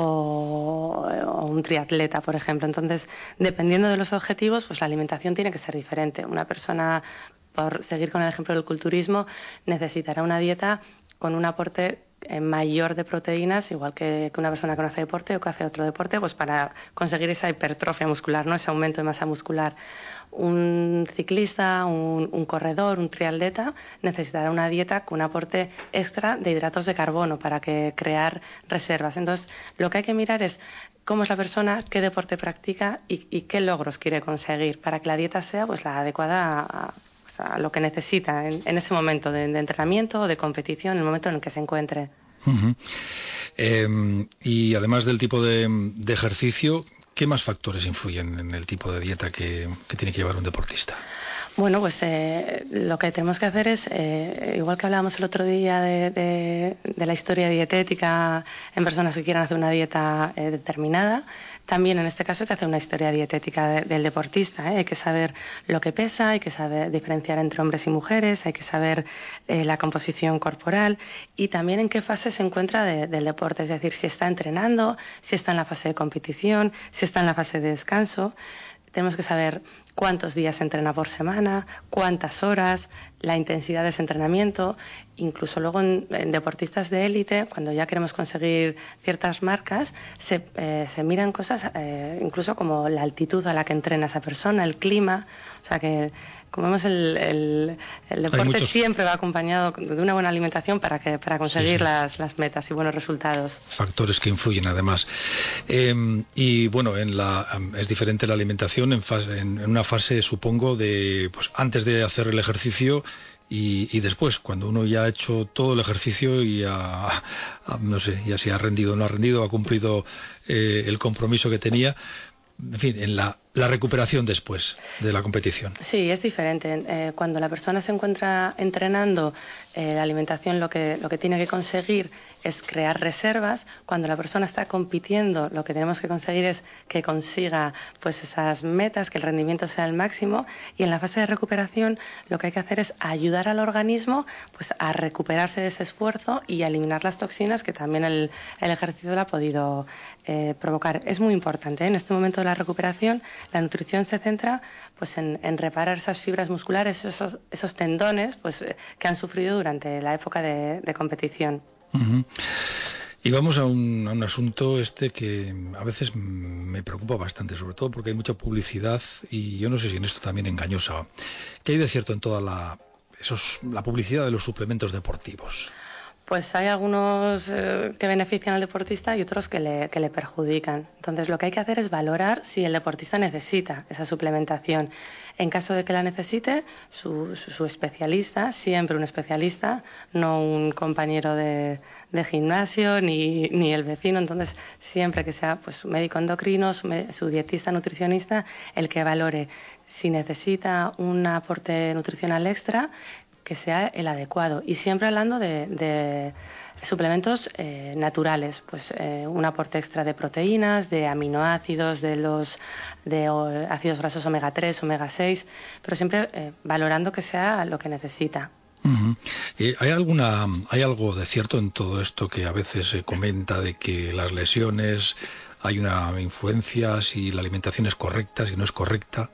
o, o un triatleta, por ejemplo. Entonces, dependiendo de los objetivos, pues la alimentación tiene que ser diferente. Una persona, por seguir con el ejemplo del culturismo, necesitará una dieta con un aporte mayor de proteínas, igual que, que una persona que no hace deporte o que hace otro deporte, pues para conseguir esa hipertrofia muscular, ¿no? Ese aumento de masa muscular. Un ciclista, un, un corredor, un triatleta necesitará una dieta con un aporte extra de hidratos de carbono para que crear reservas. Entonces, lo que hay que mirar es cómo es la persona, qué deporte practica y, y qué logros quiere conseguir para que la dieta sea pues la adecuada a, pues, a lo que necesita en, en ese momento de, de entrenamiento o de competición, en el momento en el que se encuentre. Uh-huh. Eh, y además del tipo de, de ejercicio, ¿qué más factores influyen en el tipo de dieta que, que tiene que llevar un deportista? Bueno, pues eh, lo que tenemos que hacer es, eh, igual que hablábamos el otro día de, de, de la historia dietética en personas que quieran hacer una dieta eh, determinada, también en este caso hay que hacer una historia dietética de, del deportista, ¿eh? Hay que saber lo que pesa, hay que saber diferenciar entre hombres y mujeres, hay que saber eh, la composición corporal y también en qué fase se encuentra de, del deporte, es decir, si está entrenando, si está en la fase de competición, si está en la fase de descanso. Tenemos que saber cuántos días se entrena por semana, cuántas horas, la intensidad de ese entrenamiento. Incluso luego en, en deportistas de élite, cuando ya queremos conseguir ciertas marcas, se, eh, se miran cosas eh, incluso como la altitud a la que entrena esa persona, el clima. O sea que, como vemos, el, el, el deporte muchos... siempre va acompañado de una buena alimentación para, que, para conseguir sí, sí. Las, las metas y buenos resultados. Factores que influyen además. Eh, y bueno, en la, es diferente la alimentación en, fase, en, en una fase, supongo, de pues antes de hacer el ejercicio Y, y después, cuando uno ya ha hecho todo el ejercicio y ha, ha, no sé, ya si ha rendido o no ha rendido, ha cumplido eh, el compromiso que tenía, en fin, en la, la recuperación después de la competición. Sí, es diferente. Eh, cuando la persona se encuentra entrenando, eh, la alimentación lo que, lo que tiene que conseguir es crear reservas. Cuando la persona está compitiendo, lo que tenemos que conseguir es que consiga pues esas metas, que el rendimiento sea el máximo, y en la fase de recuperación lo que hay que hacer es ayudar al organismo pues a recuperarse de ese esfuerzo y a eliminar las toxinas que también el, el ejercicio le ha podido eh, provocar. Es muy importante, ¿eh? En este momento de la recuperación la nutrición se centra pues en, en reparar esas fibras musculares, esos, esos tendones pues, que han sufrido durante la época de, de competición. Uh-huh. Y vamos a un, a un asunto este que a veces me preocupa bastante, sobre todo porque hay mucha publicidad y yo no sé si en esto también engañosa. ¿Qué hay de cierto en toda la, esos, la publicidad de los suplementos deportivos? Pues hay algunos eh, que benefician al deportista y otros que le, que le perjudican. Entonces lo que hay que hacer es valorar si el deportista necesita esa suplementación. En caso de que la necesite, su, su, su especialista, siempre un especialista, no un compañero de, de gimnasio ni, ni el vecino. Entonces siempre que sea pues, su médico endocrino, su, su dietista, nutricionista, el que valore si necesita un aporte nutricional extra, que sea el adecuado, y siempre hablando de, de suplementos eh, naturales, pues eh, un aporte extra de proteínas, de aminoácidos, de los de o, ácidos grasos omega tres, omega seis, pero siempre eh, valorando que sea lo que necesita. Uh-huh. Eh, ¿Hay alguna, hay algo de cierto en todo esto que a veces se comenta de que las lesiones, hay una influencia, si la alimentación es correcta, si no es correcta?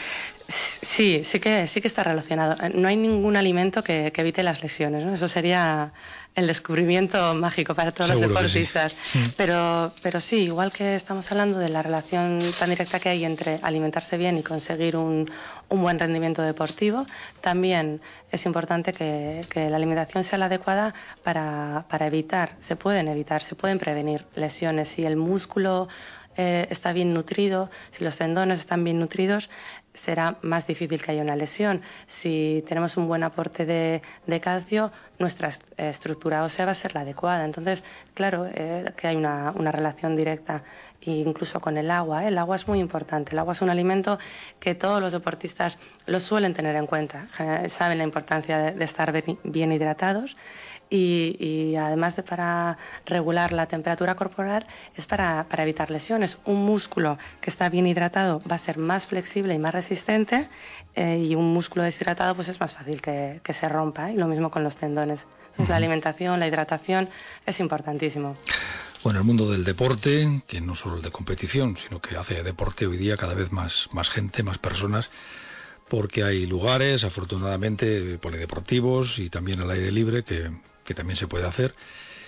Sí, sí que, sí que está relacionado. No hay ningún alimento que, que evite las lesiones, ¿no? Eso sería el descubrimiento mágico para todos Seguro los deportistas. Sí. Sí. Pero, pero sí, igual que estamos hablando de la relación tan directa que hay entre alimentarse bien y conseguir un, un buen rendimiento deportivo, también es importante que, que la alimentación sea la adecuada para, para evitar, se pueden evitar, se pueden prevenir lesiones. Si el músculo eh, está bien nutrido, si los tendones están bien nutridos, será más difícil que haya una lesión. Si tenemos un buen aporte de, de calcio, nuestra estructura ósea va a ser la adecuada. Entonces, claro, eh, que hay una, una relación directa, incluso con el agua, ¿eh? El agua es muy importante. El agua es un alimento que todos los deportistas lo suelen tener en cuenta. Saben la importancia de, de estar bien, bien hidratados. Y, y además de para regular la temperatura corporal, es para, para evitar lesiones. Un músculo que está bien hidratado va a ser más flexible y más resistente, eh, y un músculo deshidratado pues es más fácil que, que se rompa, ¿eh? Y lo mismo con los tendones. Entonces, la alimentación, la hidratación es importantísimo. Bueno, el mundo del deporte, que no solo el de competición, sino que hace deporte hoy día cada vez más, más gente, más personas, porque hay lugares, afortunadamente, polideportivos y también al aire libre que... que también se puede hacer,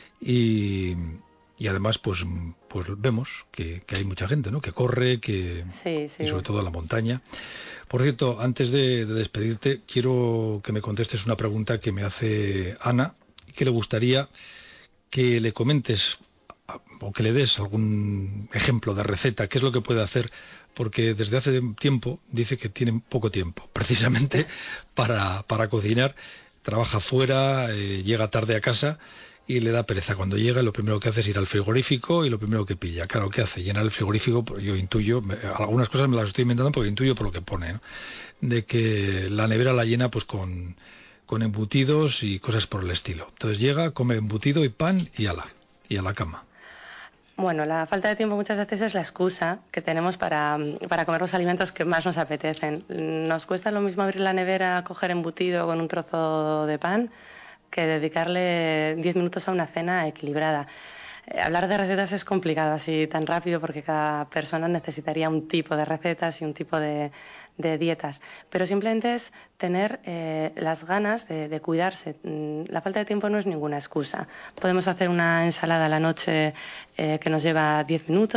y, y además pues, pues vemos que, que hay mucha gente, ¿no?, que corre, que sí, sí. y sobre todo en la montaña. Por cierto, antes de, de despedirte, quiero que me contestes una pregunta que me hace Ana, que le gustaría que le comentes o que le des algún ejemplo de receta, qué es lo que puede hacer, porque desde hace tiempo dice que tiene poco tiempo, precisamente, para, para cocinar. Trabaja fuera, eh, llega tarde a casa y le da pereza. Cuando llega, lo primero que hace es ir al frigorífico y lo primero que pilla. Claro, ¿qué hace? Llenar el frigorífico, yo intuyo, me, algunas cosas me las estoy inventando porque intuyo por lo que pone, ¿no?, de que la nevera la llena pues con, con embutidos y cosas por el estilo. Entonces llega, come embutido y pan y ala, y a la cama. Bueno, la falta de tiempo muchas veces es la excusa que tenemos para, para comer los alimentos que más nos apetecen. Nos cuesta lo mismo abrir la nevera, coger embutido con un trozo de pan, que dedicarle diez minutos a una cena equilibrada. Eh, hablar de recetas es complicado así tan rápido, porque cada persona necesitaría un tipo de recetas y un tipo de, de dietas, pero simplemente es tener eh, las ganas de, de cuidarse. La falta de tiempo no es ninguna excusa. Podemos hacer una ensalada a la noche eh, que nos lleva diez minutos,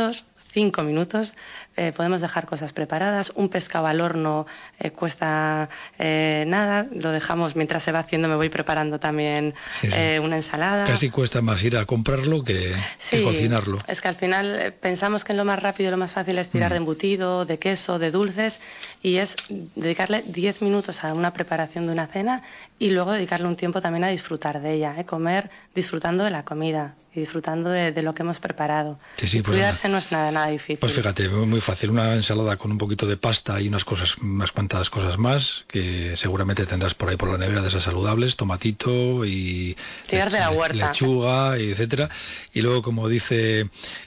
cinco minutos, eh, podemos dejar cosas preparadas. Un pescado al horno eh, cuesta eh, nada, lo dejamos mientras se va haciendo, me voy preparando también sí, sí. Eh, una ensalada. Casi cuesta más ir a comprarlo que, sí, que cocinarlo. Es que al final eh, pensamos que lo más rápido y lo más fácil es tirar mm. de embutido, de queso, de dulces, y es dedicarle diez minutos a una preparación de una cena y luego dedicarle un tiempo también a disfrutar de ella, ¿eh? Comer disfrutando de la comida y disfrutando de, de lo que hemos preparado. Sí, sí, pues cuidarse no es nada, nada difícil. Pues fíjate, muy fácil, una ensalada con un poquito de pasta y unas cosas, unas cuantas cosas más que seguramente tendrás por ahí por la nevera de esas saludables, tomatito y tirar de la huerta, lechuga, etcétera. Y luego, como dice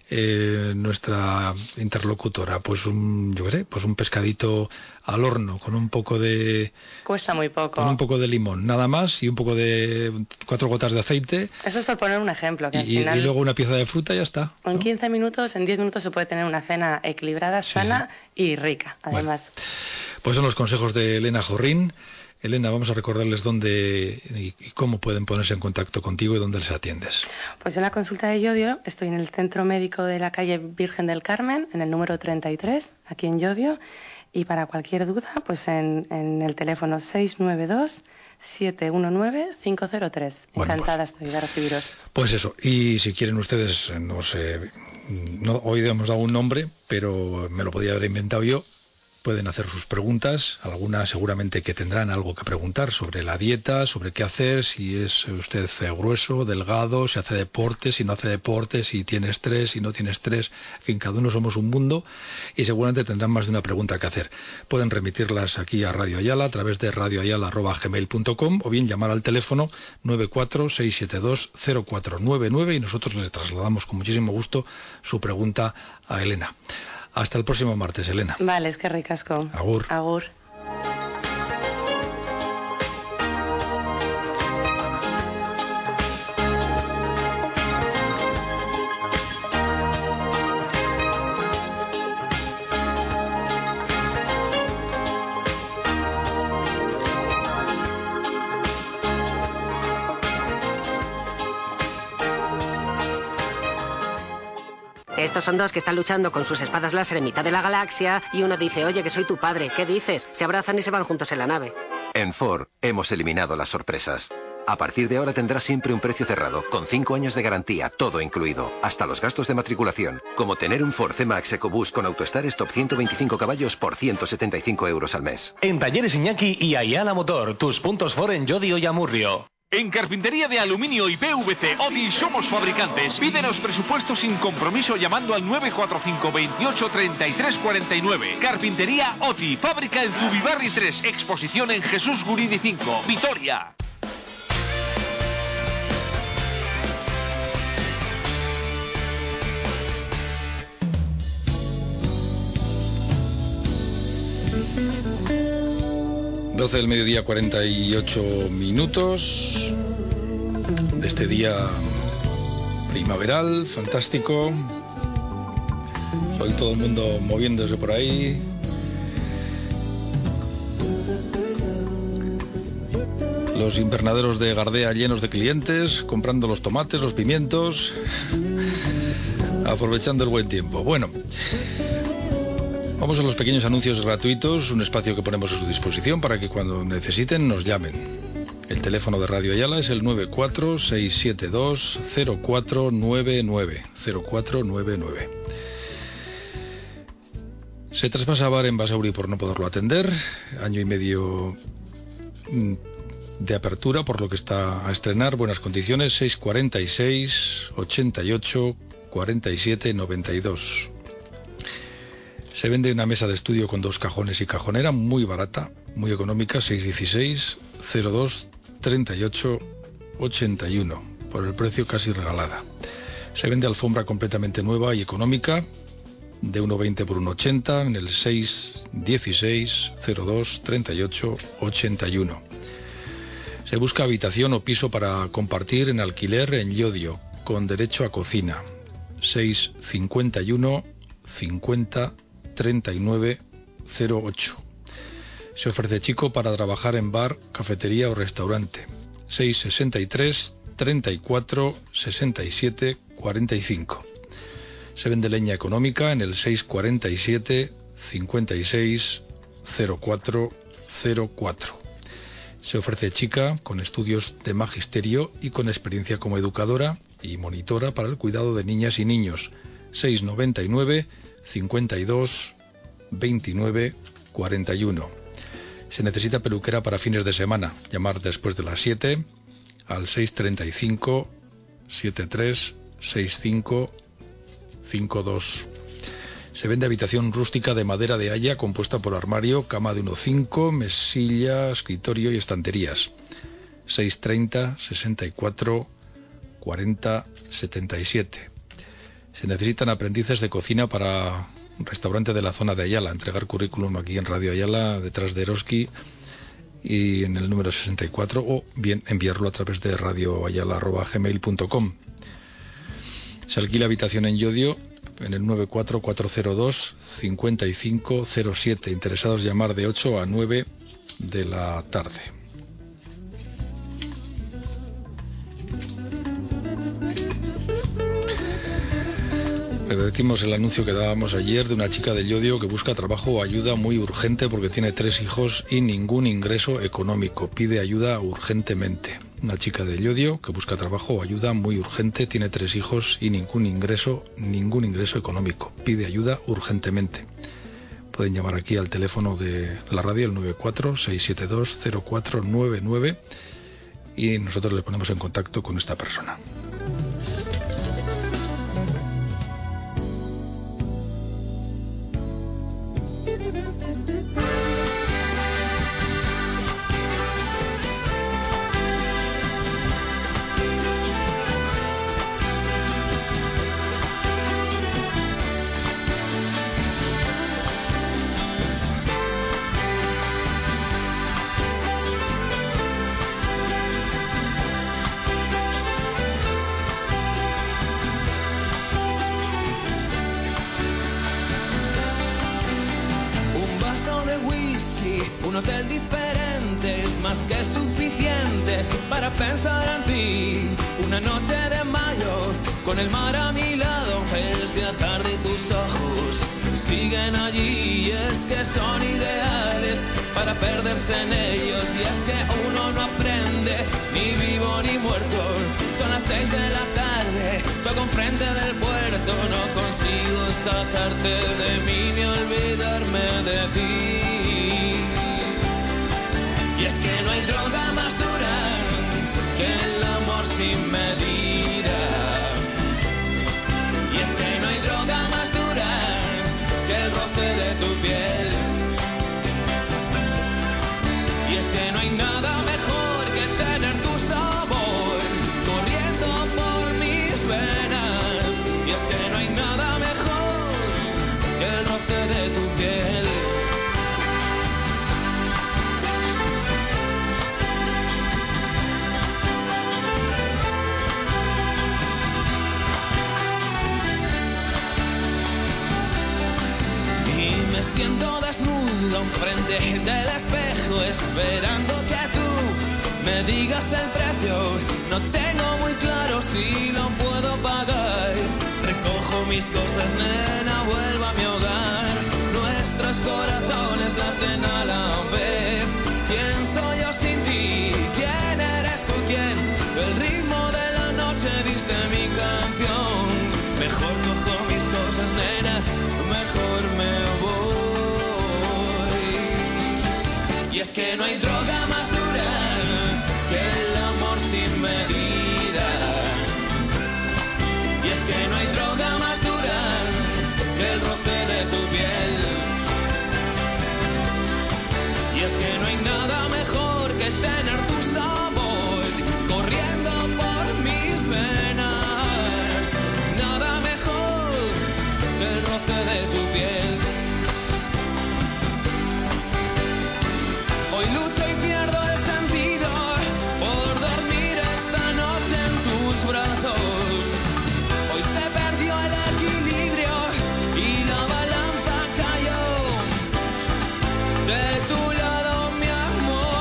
eh, nuestra interlocutora, pues un, yo qué sé, pues un pescadito al horno con un poco de... Cuesta muy poco. Con un poco de limón, nada más, y un poco de... cuatro gotas de aceite. Eso es por poner un ejemplo. Que y, al final, y luego una pieza de fruta y ya está, ¿no? En quince minutos, en diez minutos se puede tener una cena equilibrada, sí, sana sí. y rica, además. Bueno, pues son los consejos de Elena Jorrín. Elena, vamos a recordarles dónde y cómo pueden ponerse en contacto contigo y dónde les atiendes. Pues yo en la consulta de Llodio estoy en el Centro Médico de la calle Virgen del Carmen, en el número treinta y tres, aquí en Llodio. Y para cualquier duda, pues en, en el teléfono seis nueve dos, siete uno nueve, cinco cero tres. Bueno, Encantada pues, estoy de recibiros. Pues eso, y si quieren ustedes, no sé, no, hoy hemos dado un nombre, pero me lo podía haber inventado yo. Pueden hacer sus preguntas, algunas seguramente que tendrán algo que preguntar sobre la dieta, sobre qué hacer, si es usted grueso, delgado, si hace deporte, si no hace deporte, si tiene estrés, si no tiene estrés. En fin, cada uno somos un mundo y seguramente tendrán más de una pregunta que hacer. Pueden remitirlas aquí a Radio Ayala a través de radio ayala arroba gmail punto com o bien llamar al teléfono nueve cuatro seis siete dos cero cuatro nueve nueve y nosotros les trasladamos con muchísimo gusto su pregunta a Elena. Hasta el próximo martes, Elena. Vale, es que ricasco. Agur. Agur. Estos son dos que están luchando con sus espadas láser en mitad de la galaxia y uno dice, oye, que soy tu padre. ¿Qué dices? Se abrazan y se van juntos en la nave. En Ford hemos eliminado las sorpresas. A partir de ahora tendrás siempre un precio cerrado, con cinco años de garantía, todo incluido, hasta los gastos de matriculación, como tener un Ford C-Max EcoBoost con AutoStar Stop ciento veinticinco caballos por ciento setenta y cinco euros al mes. En Talleres Iñaki y Ayala Motor, tus puntos Ford en Llodio y Amurrio. En Carpintería de Aluminio y P V C OTI somos fabricantes. Pídenos presupuestos sin compromiso llamando al nueve cuatro cinco, veintiocho, treinta y tres cuarenta y nueve. Carpintería OTI, fábrica en Zubibarri tres, exposición en Jesús Guridi cinco, Vitoria. doce del mediodía, cuarenta y ocho minutos de este día primaveral, fantástico. Hoy todo el mundo moviéndose por ahí. Los invernaderos de Gardea llenos de clientes, comprando los tomates, los pimientos, aprovechando el buen tiempo. Bueno, vamos a los pequeños anuncios gratuitos, un espacio que ponemos a su disposición para que cuando necesiten nos llamen. El teléfono de Radio Ayala es el nueve cuatro seis siete dos cero cuatro nueve nueve, cero cuatro nueve nueve. Se traspasa a Bar en Basauri por no poderlo atender, año y medio de apertura, por lo que está a estrenar, buenas condiciones, seis cuarenta y seis, ochenta y ocho, cuarenta y siete, noventa y dos. Se vende una mesa de estudio con dos cajones y cajonera, muy barata, muy económica, seis dieciséis, cero dos, treinta y ocho, ochenta y uno, por el precio casi regalada. Se vende alfombra completamente nueva y económica, de uno veinte por uno ochenta, en el seis dieciséis, cero dos, treinta y ocho, ochenta y uno. Se busca habitación o piso para compartir en alquiler en Llodio, con derecho a cocina, seis cincuenta y uno, cincuenta, treinta y nueve, cero ocho. Se ofrece chico para trabajar en bar, cafetería o restaurante. seis sesenta y tres, treinta y cuatro, sesenta y siete, cuarenta y cinco. Se vende leña económica en el seis cuarenta y siete cincuenta y seis cero cuatro cero cuatro. Se ofrece chica con estudios de magisterio y con experiencia como educadora y monitora para el cuidado de niñas y niños. seis noventa y nueve cincuenta y dos veintinueve cuarenta y uno. Se necesita peluquera para fines de semana. Llamar después de las siete al seis treinta y cinco setenta y tres sesenta y cinco cincuenta y dos. Se vende habitación rústica de madera de haya compuesta por armario, cama de uno coma cinco, mesilla, escritorio y estanterías. seis treinta sesenta y cuatro cuarenta setenta y siete. Se necesitan aprendices de cocina para un restaurante de la zona de Ayala. Entregar currículum aquí en Radio Ayala, detrás de Eroski, y en el número sesenta y cuatro, o bien enviarlo a través de radioayala arroba gmail punto com. Se alquila habitación en Llodio en el nueve cuatro cuatro cero dos cinco cinco cero siete. Interesados llamar de ocho a nueve de la tarde. Repetimos el anuncio que dábamos ayer de una chica de Llodio que busca trabajo o ayuda muy urgente porque tiene tres hijos y ningún ingreso económico. Pide ayuda urgentemente. Una chica de Llodio que busca trabajo o ayuda muy urgente, tiene tres hijos y ningún ingreso, ningún ingreso económico. Pide ayuda urgentemente. Pueden llamar aquí al teléfono de la radio, el nueve cuatro seis siete dos cero cuatro nueve nueve, y nosotros les ponemos en contacto con esta persona. Un hotel diferente es más que suficiente para pensar en ti. Una noche de mayo con el mar a mi lado, es de tarde y tus ojos siguen allí. Y es que son ideales para perderse en ellos. Y es que uno no aprende ni vivo ni muerto. Son las seis de la tarde, toco enfrente del puerto. No consigo sacarte de mí ni olvidarme de ti. Y es que no hay droga más dura que el amor sin medida. Y es que no hay droga más dura que el roce de tu piel. Y es que no hay nada mejor que tener tu sabor corriendo por mis venas. Y es que no hay nada mejor que el roce de tu piel. Siento desnudo frente del espejo, esperando que tú me digas el precio. No tengo muy claro si lo puedo pagar. Recojo mis cosas, nena, vuelvo a mi hogar. Nuestros corazones laten a la vez. ¿Quién soy yo sin ti? ¿Quién eres tú? ¿Quién? El ritmo de la noche viste mi canción. Mejor cojo mis cosas, nena, mejor me voy. Y es que no hay droga más dura que el amor sin medida. Y es que no hay droga más dura que el roce de tu piel. Y es que no hay nada mejor que tener tu sabor corriendo por mis venas. Nada mejor que el roce de tu piel. Hoy lucho y pierdo el sentido por dormir esta noche en tus brazos. Hoy se perdió el equilibrio y la balanza cayó de tu lado, mi amor.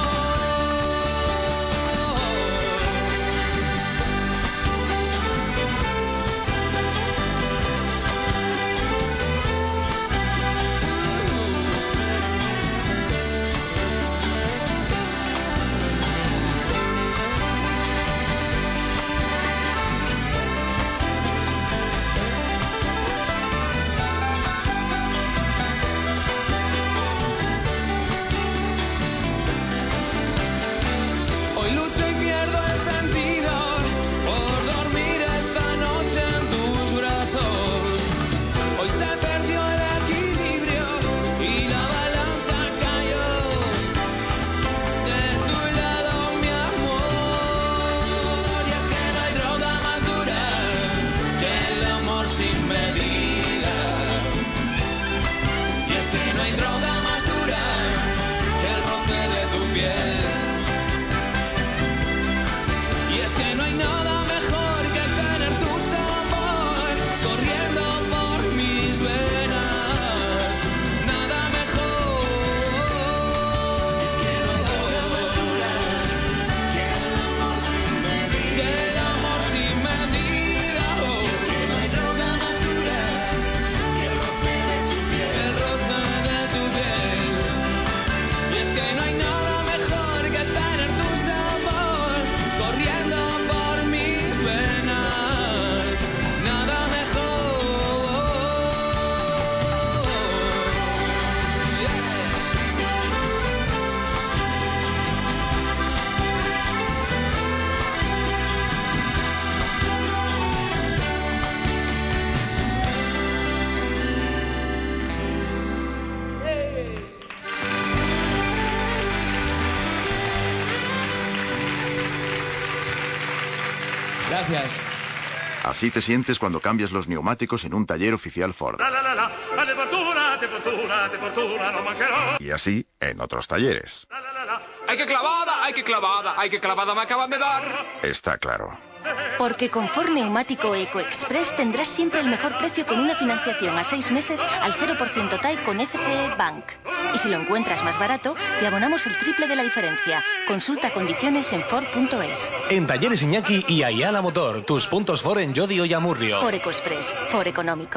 Gracias. Así te sientes cuando cambias los neumáticos en un taller oficial Ford. La, la, la, la, la de fortuna, de fortuna, de fortuna, no mancherò. Y así en otros talleres. La, la, la, la. Hay que clavada, hay que clavada, hay que clavada me acaban de dar. Está claro. Porque con Ford Neumático EcoExpress tendrás siempre el mejor precio con una financiación a seis meses al cero por ciento T A E con F C E Bank. Y si lo encuentras más barato, te abonamos el triple de la diferencia. Consulta condiciones en Ford punto es. En Talleres Iñaki y Ayala Motor, tus puntos Ford en Llodio y Amurrio. Ford EcoExpress, Ford económico.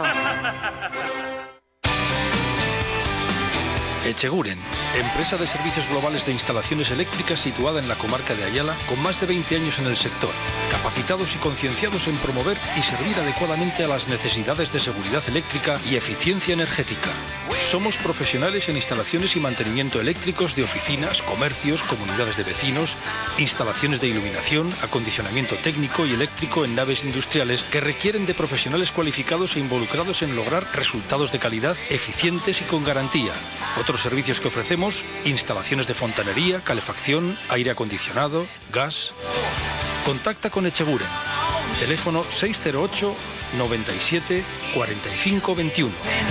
Echeguren, empresa de servicios globales de instalaciones eléctricas situada en la comarca de Ayala, con más de veinte años en el sector, capacitados y concienciados en promover y servir adecuadamente a las necesidades de seguridad eléctrica y eficiencia energética. Somos profesionales en instalaciones y mantenimiento eléctricos de oficinas, comercios, comunidades de vecinos, instalaciones de iluminación, acondicionamiento técnico y eléctrico en naves industriales que requieren de profesionales cualificados e involucrados en lograr resultados de calidad eficientes y con garantía. Otros servicios que ofrecemos: instalaciones de fontanería, calefacción, aire acondicionado, gas. Contacta con Echeguren. Teléfono seis cero ocho, noventa y siete, cuarenta y cinco veintiuno.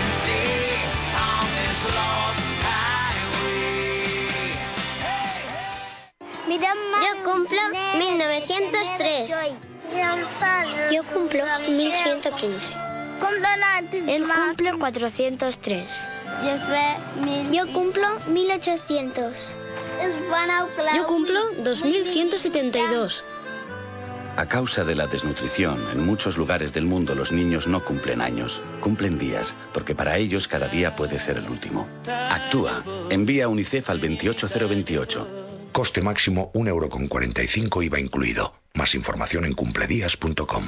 Yo cumplo mil novecientos tres. Yo cumplo mil ciento quince. Él cumple cuatrocientos tres. Yo cumplo mil ochocientos. Yo cumplo dos mil ciento setenta y dos. A causa de la desnutrición, en muchos lugares del mundo los niños no cumplen años, cumplen días, porque para ellos cada día puede ser el último. Actúa. Envía a UNICEF al veintiocho cero veintiocho. Coste máximo un euro con cuarenta y cinco I V A incluido. Más información en cumpledías punto com.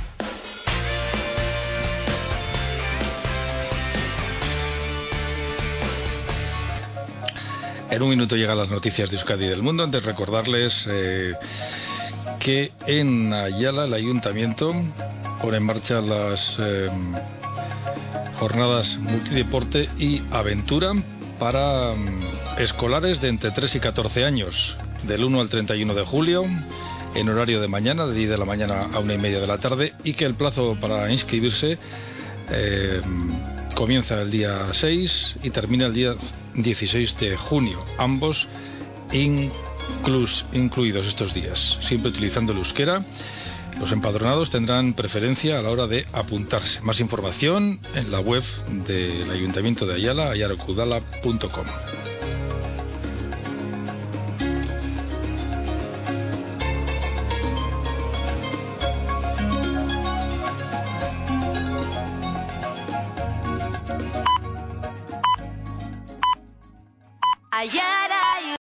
En un minuto llegan las noticias de Euskadi y del mundo. Antes recordarles eh, que en Ayala el ayuntamiento pone en marcha las eh, jornadas multideporte y aventura para um, escolares de entre tres y catorce años, del uno al treinta y uno de julio, en horario de mañana, de diez de la mañana a una y media de la tarde, y que el plazo para inscribirse eh, comienza el día seis y termina el día dieciséis de junio, ambos inclus, incluidos estos días, siempre utilizando el euskera. Los empadronados tendrán preferencia a la hora de apuntarse. Más información en la web del Ayuntamiento de Ayala, ayarokudala punto com. Ayala.